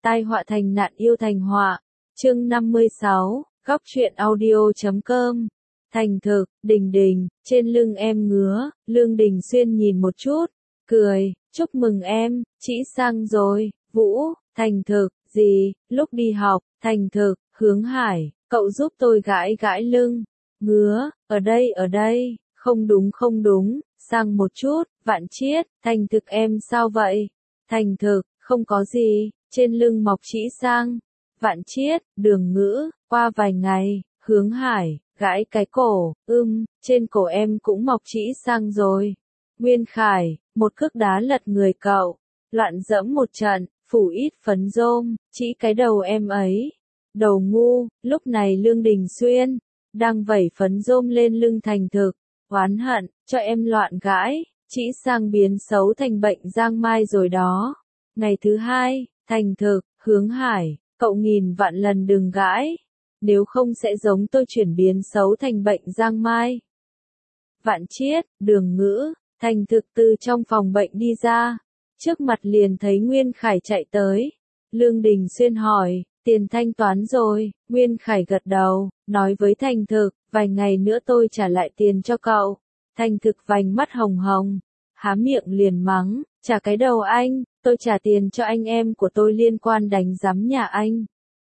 Tai họa thành nạn yêu thành họa. Chương 56, góc truyện audio.com. Thành thực, Đình Đình, trên lưng em ngứa, Lương Đình Xuyên nhìn một chút, cười, chúc mừng em, chỉ sang rồi, Vũ, thành thực, gì, lúc đi học, thành thực, Hướng Hải, cậu giúp tôi gãi gãi lưng, ngứa, ở đây, không đúng, sang một chút, Vạn Chiết, thành thực em sao vậy? Thành thực, không có gì, trên lưng mọc chỉ sang. Vạn Chiết, Đường Ngữ, qua vài ngày, Hướng Hải, gãi cái cổ, trên cổ em cũng mọc chỉ sang rồi. Nguyên Khải, một cước đá lật người cậu, loạn dẫm một trận, phủ ít phấn rôm, chỉ cái đầu em ấy. Đầu ngu, lúc này Lương Đình Xuyên, đang vẩy phấn rôm lên lưng thành thực, oán hận, cho em loạn gãi, chỉ sang biến xấu thành bệnh giang mai rồi đó. Ngày thứ hai, thành thực, Hướng Hải, cậu nghìn vạn lần đừng gãi, nếu không sẽ giống tôi chuyển biến xấu thành bệnh giang mai. Vạn Chiết, Đường Ngữ, thành thực từ trong phòng bệnh đi ra, trước mặt liền thấy Nguyên Khải chạy tới. Lương Đình Xuyên hỏi, tiền thanh toán rồi, Nguyên Khải gật đầu, nói với thành thực, vài ngày nữa tôi trả lại tiền cho cậu. Thành thực vành mắt hồng hồng, há miệng liền mắng, trả cái đầu anh, tôi trả tiền cho anh em của tôi liên quan đánh giám nhà anh.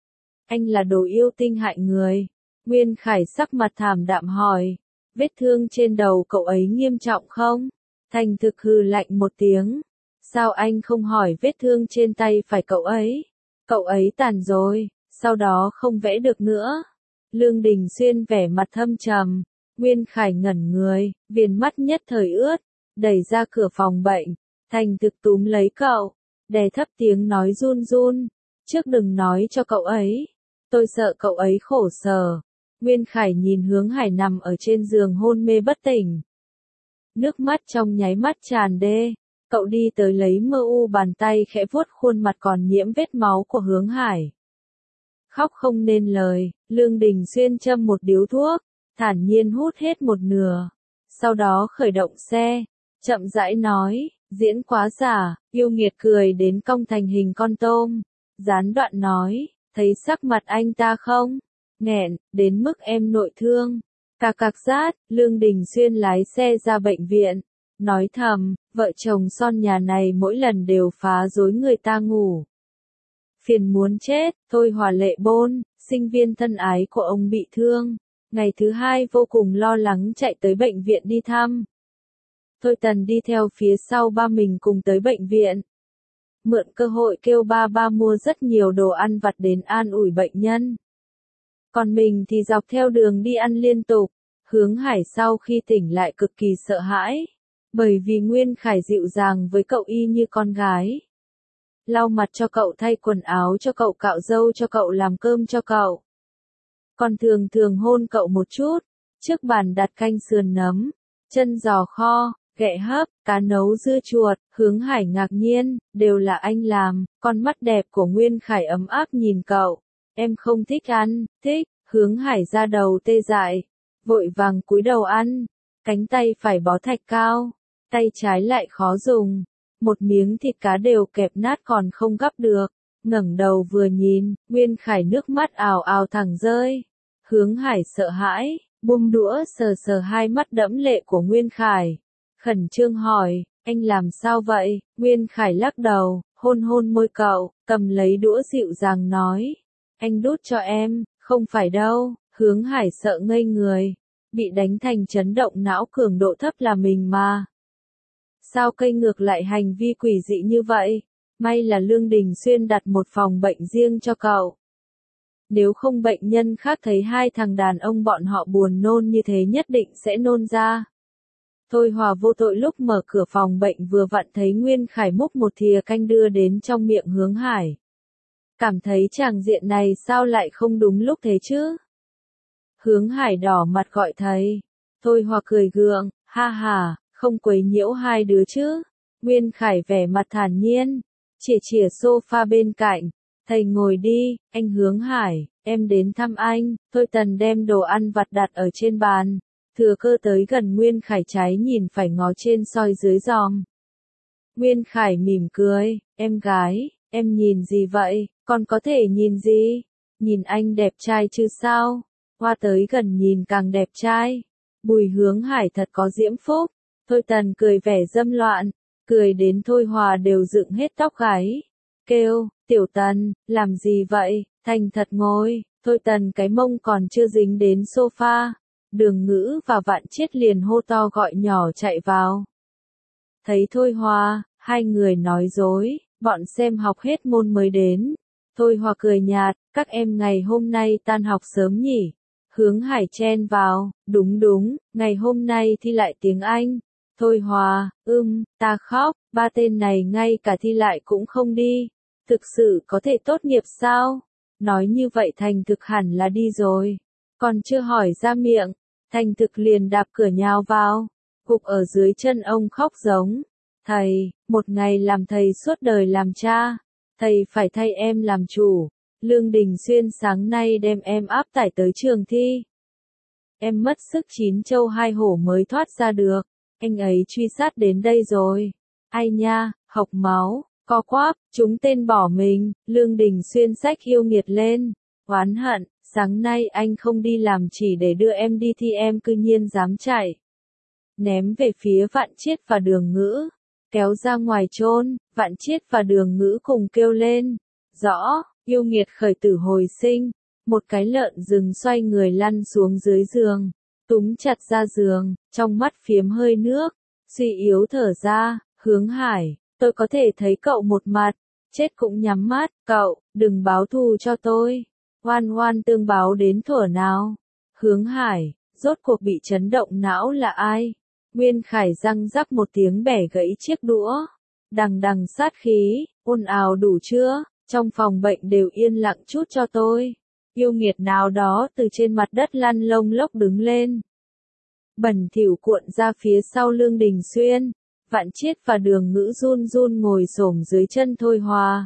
Anh là đồ yêu tinh hại người. Nguyên Khải sắc mặt thảm đạm hỏi, vết thương trên đầu cậu ấy nghiêm trọng không? Thành thực hừ lạnh một tiếng, sao anh không hỏi vết thương trên tay phải cậu ấy? Cậu ấy tàn rồi, sau đó không vẽ được nữa. Lương Đình Xuyên vẻ mặt thâm trầm, Nguyên Khải ngẩn người, viền mắt nhất thời ướt, đẩy ra cửa phòng bệnh, thành thực túm lấy cậu, đè thấp tiếng nói run run, trước đừng nói cho cậu ấy, tôi sợ cậu ấy khổ sở. Nguyên Khải nhìn Hướng Hải nằm ở trên giường hôn mê bất tỉnh. Nước mắt trong nháy mắt tràn đê, cậu đi tới lấy bàn tay khẽ vuốt khuôn mặt còn nhiễm vết máu của Hướng Hải. Khóc không nên lời, Lương Đình Xuyên châm một điếu thuốc, thản nhiên hút hết một nửa, sau đó khởi động xe, chậm rãi nói, diễn quá giả, yêu nghiệt cười đến cong thành hình con tôm, gián đoạn nói, thấy sắc mặt anh ta không? Nghẹn, đến mức em nội thương. Cạc cạc rát, Lương Đình Xuyên lái xe ra bệnh viện, nói thầm, vợ chồng son nhà này mỗi lần đều phá rối người ta ngủ. Phiền muốn chết, Thôi Hòa Lệ Bôn, sinh viên thân ái của ông bị thương. Ngày thứ hai vô cùng lo lắng chạy tới bệnh viện đi thăm. Thôi Tần đi theo phía sau ba mình cùng tới bệnh viện. Mượn cơ hội kêu ba mua rất nhiều đồ ăn vặt đến an ủi bệnh nhân. Còn mình thì dọc theo đường đi ăn liên tục. Hướng Hải sau khi tỉnh lại cực kỳ sợ hãi. Bởi vì Nguyên Khải dịu dàng với cậu y như con gái. Lau mặt cho cậu, thay quần áo cho cậu, cạo râu cho cậu, làm cơm cho cậu. Còn thường hôn cậu một chút. Trước bàn đặt canh sườn nấm, chân giò kho, ghẹ hấp, cá nấu dưa chuột. Hướng Hải ngạc nhiên, đều là anh làm. Con mắt đẹp của Nguyên Khải ấm áp nhìn cậu. Em không thích ăn, thích. Hướng Hải ra đầu tê dại, vội vàng cúi đầu ăn. Cánh tay phải bó thạch cao, tay trái lại khó dùng. Một miếng thịt cá đều kẹp nát còn không gắp được. Ngẩng đầu vừa nhìn, Nguyên Khải nước mắt ào ào thẳng rơi. Hướng Hải sợ hãi, buông đũa sờ hai mắt đẫm lệ của Nguyên Khải. Khẩn trương hỏi, anh làm sao vậy? Nguyên Khải lắc đầu, hôn môi cậu, cầm lấy đũa dịu dàng nói. Anh đút cho em, không phải đâu. Hướng Hải sợ ngây người, bị đánh thành chấn động não cường độ thấp là mình mà. Sao cây ngược lại hành vi quỷ dị như vậy? May là Lương Đình Xuyên đặt một phòng bệnh riêng cho cậu. Nếu không bệnh nhân khác thấy hai thằng đàn ông bọn họ buồn nôn như thế nhất định sẽ nôn ra. Thôi Hòa vô tội lúc mở cửa phòng bệnh vừa vặn thấy Nguyên Khải múc một thìa canh đưa đến trong miệng Hướng Hải. Cảm thấy tràng diện này sao lại không đúng lúc thế chứ? Hướng Hải đỏ mặt gọi thầy. Thôi Hòa cười gượng, ha ha, không quấy nhiễu hai đứa chứ. Nguyên Khải vẻ mặt thản nhiên, chìa sofa bên cạnh. Thầy ngồi đi, anh Hướng Hải, em đến thăm anh. Thôi Tần đem đồ ăn vặt đặt ở trên bàn. Thừa cơ tới gần Nguyên Khải, trái nhìn phải ngó trên soi dưới giòm. Nguyên Khải mỉm cười, em gái, Em nhìn gì vậy, con có thể nhìn gì? Nhìn anh đẹp trai chứ sao? Hoa tới gần nhìn càng đẹp trai. Bùi Hướng Hải thật có diễm phúc. Thôi Tần cười vẻ dâm loạn, cười đến Thôi Hòa đều dựng hết tóc gáy. Kêu, Tiểu Tần, làm gì vậy, thành thật ngồi. Thôi Tần cái mông còn chưa dính đến sofa. Đường Ngữ và Vạn Chiết liền hô to gọi nhỏ chạy vào. Thấy Thôi Hòa, hai người nói dối, bọn xem học hết môn mới đến. Thôi Hòa cười nhạt, các em ngày hôm nay tan học sớm nhỉ? Hướng Hải chen vào, đúng, ngày hôm nay thi lại tiếng Anh. Thôi Hòa, ta khóc, ba tên này ngay cả thi lại cũng không đi. Thực sự có thể tốt nghiệp sao? Nói như vậy Thành Thực hẳn là đi rồi. Còn chưa hỏi ra miệng, Thành Thực liền đạp cửa nhào vào. Gục ở dưới chân ông khóc giống. Thầy, một ngày làm thầy suốt đời làm cha. Thầy phải thay em làm chủ. Lương Đình Xuyên sáng nay đem em áp tải tới trường thi. Em mất sức chín châu hai hổ mới thoát ra được. Anh ấy truy sát đến đây rồi. Ai nha, học máu, co quắp, chúng tên bỏ mình. Lương Đình Xuyên xách yêu nghiệt lên. Oán hận, sáng nay anh không đi làm chỉ để đưa em đi thi em cư nhiên dám chạy. Ném về phía Vạn Chiết và Đường Ngữ. Kéo ra ngoài chôn, Vạn Chiết và Đường Ngữ cùng kêu lên. Rõ, yêu nghiệt khởi tử hồi sinh. Một cái lợn rừng xoay người lăn xuống dưới giường. Túm chặt ra giường, trong mắt phiếm hơi nước. Suy yếu thở ra, Hướng Hải, tôi có thể thấy cậu một mặt. Chết cũng nhắm mắt, cậu, đừng báo thù cho tôi. Oan oan tương báo đến thuở nào? Hướng Hải, rốt cuộc bị chấn động não là ai? Nguyên Khải răng rắc một tiếng bẻ gãy chiếc đũa. Đằng đằng sát khí, ồn ào đủ chưa? Trong phòng bệnh đều yên lặng chút cho tôi. Yêu nghiệt nào đó từ trên mặt đất lăn lông lốc đứng lên. Bẩn thỉu cuộn ra phía sau Lương Đình Xuyên. Vạn Chiết và Đường Ngữ run run ngồi xổm dưới chân Thôi Hòa.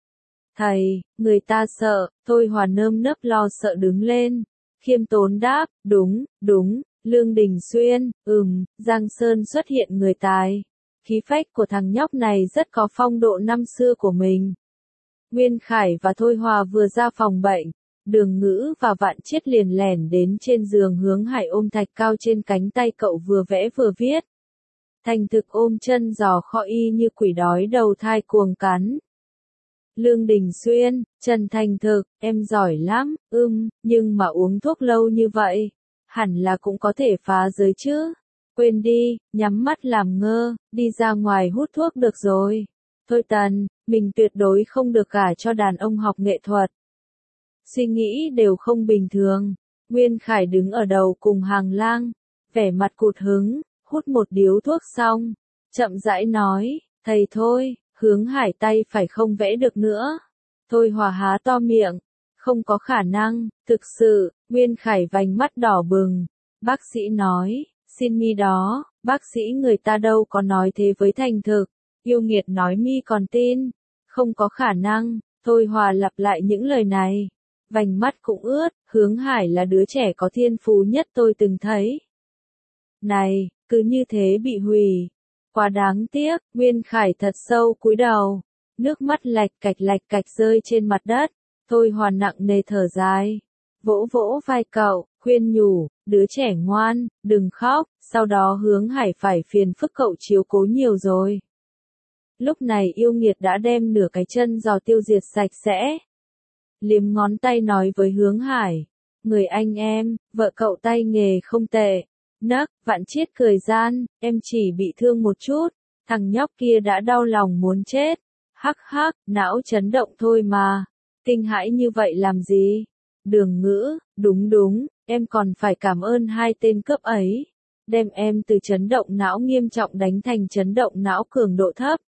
Thầy, người ta sợ. Thôi Hòa nơm nớp lo sợ đứng lên. Khiêm tốn đáp, đúng. Lương Đình Xuyên, Giang Sơn xuất hiện người tài. Khí phách của thằng nhóc này rất có phong độ năm xưa của mình. Nguyên Khải và Thôi Hòa vừa ra phòng bệnh. Đường Ngữ và Vạn Chiết liền lẻn đến trên giường Hướng Hải ôm thạch cao trên cánh tay cậu vừa vẽ vừa viết. Thành Thực ôm chân giò kho y như quỷ đói đầu thai cuồng cắn. Lương Đình Xuyên, Trần Thành Thực, em giỏi lắm, nhưng mà uống thuốc lâu như vậy, hẳn là cũng có thể phá giới chứ. Quên đi, nhắm mắt làm ngơ, đi ra ngoài hút thuốc được rồi. Thôi Tần, mình tuyệt đối không được gả cho đàn ông học nghệ thuật. Suy nghĩ đều không bình thường. Nguyên Khải đứng ở đầu cùng hàng lang, vẻ mặt cụt hứng, hút một điếu thuốc xong, chậm rãi nói, thầy thôi, Hướng Hải tay phải không vẽ được nữa. Thôi Hòa há to miệng, không có khả năng, thực sự. Nguyên Khải vành mắt đỏ bừng. Bác sĩ nói, xin mi đó, bác sĩ người ta đâu có nói thế với Thành Thực. Yêu nghiệt nói mi còn tin, không có khả năng. Thôi Hòa lặp lại những lời này. Vành mắt cũng ướt, Hướng Hải là đứa trẻ có thiên phú nhất tôi từng thấy. Này, cứ như thế bị hủy. Quá đáng tiếc, Nguyên Khải thật sâu cúi đầu. Nước mắt lạch cạch rơi trên mặt đất. Thôi Hòa nặng nề thở dài. Vỗ vỗ vai cậu, khuyên nhủ, đứa trẻ ngoan, đừng khóc. Sau đó Hướng Hải phải phiền phức cậu chiếu cố nhiều rồi. Lúc này yêu nghiệt đã đem nửa cái chân giò tiêu diệt sạch sẽ. Liếm ngón tay nói với Hướng Hải. Người anh em, vợ cậu tay nghề không tệ. Nấc, Vạn Chiết cười gian, em chỉ bị thương một chút. Thằng nhóc kia đã đau lòng muốn chết. Hắc hắc, não chấn động thôi mà. Kinh hãi như vậy làm gì? Đường Ngữ, đúng, em còn phải cảm ơn hai tên cướp ấy. Đem em từ chấn động não nghiêm trọng đánh thành chấn động não cường độ thấp.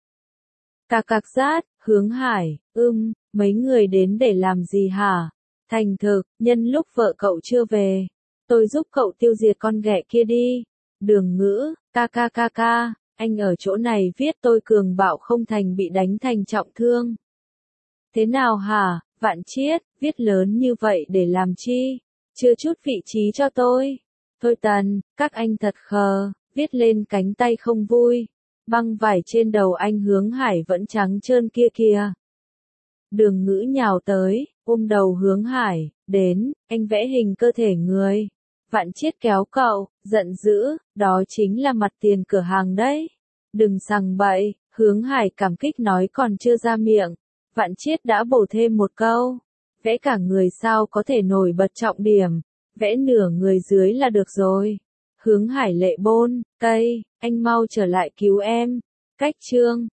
Cạc rát, Hướng Hải, mấy người đến để làm gì hả? Thành Thực, nhân lúc vợ cậu chưa về, tôi giúp cậu tiêu diệt con ghẹ kia đi. Đường Ngữ, ca, anh ở chỗ này viết tôi cường bạo không thành bị đánh thành trọng thương. Thế nào hả, Vạn Chiết, viết lớn như vậy để làm chi? Chưa chút vị trí cho tôi. Thôi Tần, các anh thật khờ, viết lên cánh tay không vui. Băng vải trên đầu anh Hướng Hải vẫn trắng trơn kia kìa. Đường Ngữ nhào tới, ôm đầu Hướng Hải, đến, anh vẽ hình cơ thể người. Vạn Chiết kéo cậu, giận dữ, đó chính là mặt tiền cửa hàng đấy. Đừng sằng bậy, Hướng Hải cảm kích nói còn chưa ra miệng. Vạn Chiết đã bổ thêm một câu. Vẽ cả người sao có thể nổi bật trọng điểm, vẽ nửa người dưới là được rồi. Hướng Hải lệ bôn, cây, anh mau trở lại cứu em. Cách chương